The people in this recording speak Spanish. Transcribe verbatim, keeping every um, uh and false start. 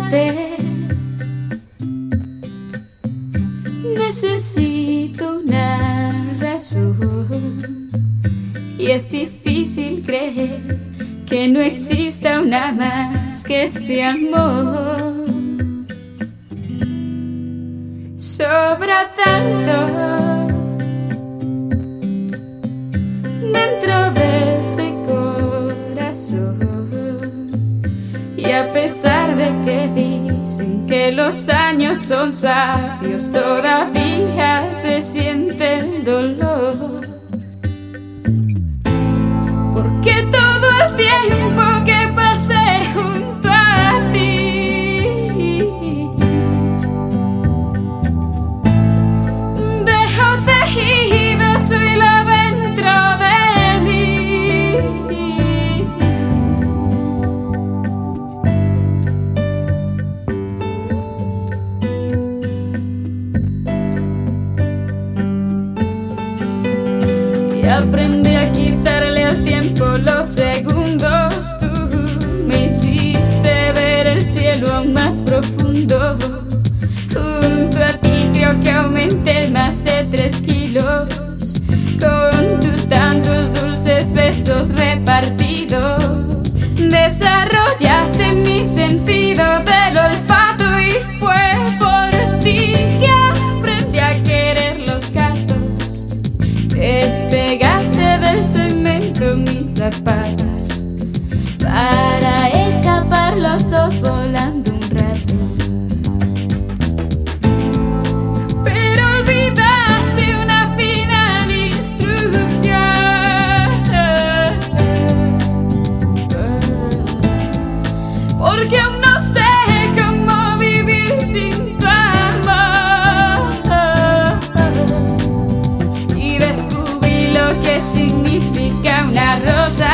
vez. Necesito una razón y es difícil creer que no exista una más que este amor. Sobra tanto dentro de este corazón, y a pesar de que dicen que los años son sabios, todavía se siente el dolor. Porque todo el tiempo que pasé junto a ti dejo tejidos y la dentro de mí. Y aprendí a quitarle al tiempo los segundos. Tú me hiciste ver el cielo más profundo. Junto a ti creo que aumenté más de tres kilos con tus tantos dulces besos repartidos. Desarrollaste mi sentido del olfato y fue por ti que aprendí a querer los gatos. Despegaste del cemento mis zapatos para escapar los dos volando un rato. Pero olvidaste una final instrucción, porque aún no sé cómo vivir sin tu amor. Y descubrí lo que significa una rosa